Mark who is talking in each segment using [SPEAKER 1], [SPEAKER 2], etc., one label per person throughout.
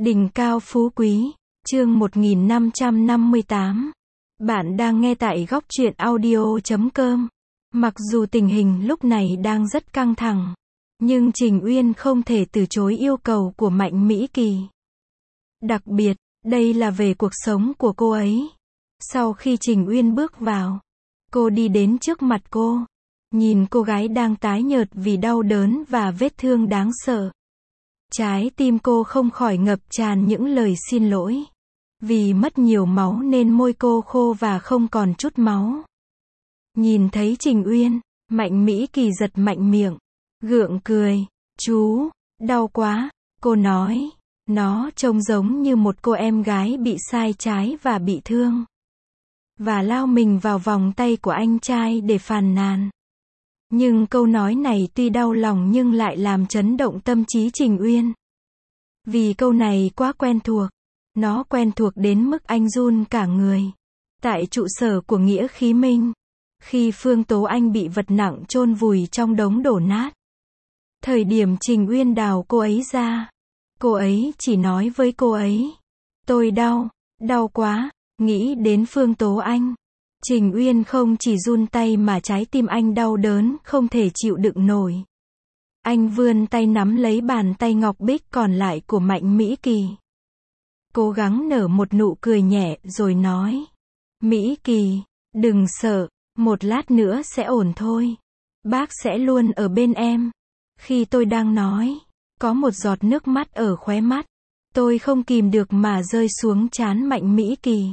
[SPEAKER 1] Đỉnh cao phú quý, chương 1558. Bạn đang nghe tại góc truyện audio.com. Mặc dù tình hình lúc này đang rất căng thẳng, nhưng Trình Uyên không thể từ chối yêu cầu của Mạnh Mỹ Kỳ. Đặc biệt, đây là về cuộc sống của cô ấy. Sau khi Trình Uyên bước vào, cô đi đến trước mặt cô, nhìn cô gái đang tái nhợt vì đau đớn và vết thương đáng sợ. Trái tim cô không khỏi ngập tràn những lời xin lỗi. Vì mất nhiều máu nên môi cô khô và không còn chút máu. Nhìn thấy Trình Uyên, Mạnh Mỹ Kỳ giật mạnh miệng, gượng cười. Chú, đau quá, cô nói. Nó trông giống như một cô em gái bị sai trái và bị thương. Và lao mình vào vòng tay của anh trai để phàn nàn. Nhưng câu nói này tuy đau lòng nhưng lại làm chấn động tâm trí Trình Uyên. Vì câu này quá quen thuộc. Nó quen thuộc đến mức anh run cả người. Tại trụ sở của Nghĩa Khí Minh, khi Phương Tố Anh bị vật nặng chôn vùi trong đống đổ nát. Thời điểm Trình Uyên đào cô ấy ra, cô ấy chỉ nói với cô ấy: tôi đau, đau quá. Nghĩ đến Phương Tố Anh, Trình Uyên không chỉ run tay mà trái tim anh đau đớn, không thể chịu đựng nổi. Anh vươn tay nắm lấy bàn tay ngọc bích còn lại của Mạnh Mỹ Kỳ. Cố gắng nở một nụ cười nhẹ rồi nói: Mỹ Kỳ, đừng sợ, một lát nữa sẽ ổn thôi. Bác sẽ luôn ở bên em. Khi tôi đang nói, có một giọt nước mắt ở khóe mắt. Tôi không kìm được mà rơi xuống trán Mạnh Mỹ Kỳ.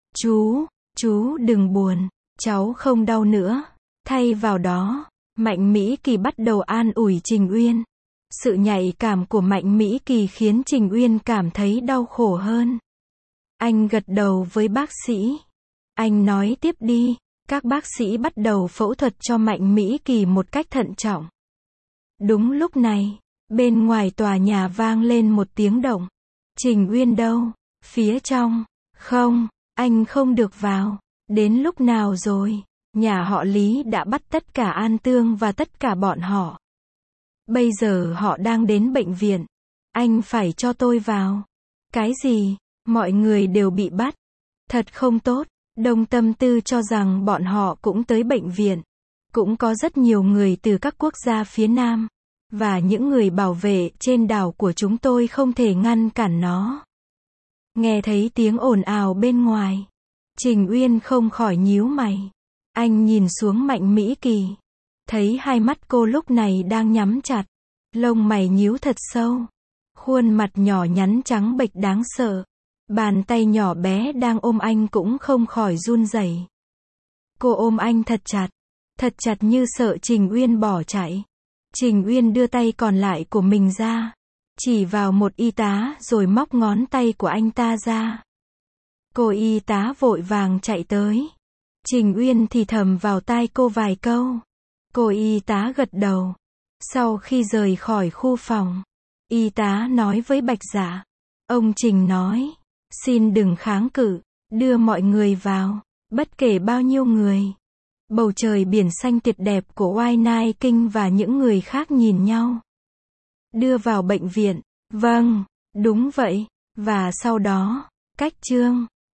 [SPEAKER 1] Chú đừng buồn, cháu không đau nữa. Thay vào đó, Mạnh Mỹ Kỳ bắt đầu an ủi Trình Uyên. Sự nhạy cảm của Mạnh Mỹ Kỳ khiến Trình Uyên cảm thấy đau khổ hơn. Anh gật đầu với bác sĩ. Anh nói tiếp đi. Các bác sĩ bắt đầu phẫu thuật cho Mạnh Mỹ Kỳ một cách thận trọng. Đúng lúc này, bên ngoài tòa nhà vang lên một tiếng động. Trình Uyên đâu? Phía trong. Không, anh không được vào. Đến lúc nào rồi? Nhà họ Lý đã bắt tất cả An Tương và tất cả bọn họ. Bây giờ họ đang đến bệnh viện. Anh phải cho tôi vào. Cái gì? Mọi người đều bị bắt. Thật không tốt. Đông Tâm Tư cho rằng bọn họ cũng tới bệnh viện. Cũng có rất nhiều người từ các quốc gia phía Nam. Và những người bảo vệ trên đảo của chúng tôi không thể ngăn cản nó. Nghe thấy tiếng ồn ào bên ngoài, Trình Uyên không khỏi nhíu mày. Anh nhìn xuống Mạnh Mỹ Kỳ. Thấy hai mắt cô lúc này đang nhắm chặt. Lông mày nhíu thật sâu. Khuôn mặt nhỏ nhắn trắng bệch đáng sợ. Bàn tay nhỏ bé đang ôm anh cũng không khỏi run rẩy. Cô ôm anh thật chặt như sợ Trình Uyên bỏ chạy. Trình Uyên đưa tay còn lại của mình ra, chỉ vào một y tá rồi móc ngón tay của anh ta ra. Cô y tá vội vàng chạy tới. Trình Uyên thì thầm vào tai cô vài câu. Cô y tá gật đầu. Sau khi rời khỏi khu phòng, y tá nói với Bạch Dạ. Ông Trình nói, xin đừng kháng cự, đưa mọi người vào, bất kể bao nhiêu người. Bầu trời biển xanh tuyệt đẹp của Oai Nai Kinh và những người khác nhìn nhau. Đưa vào bệnh viện. Vâng, đúng vậy. Và sau đó, cách chương.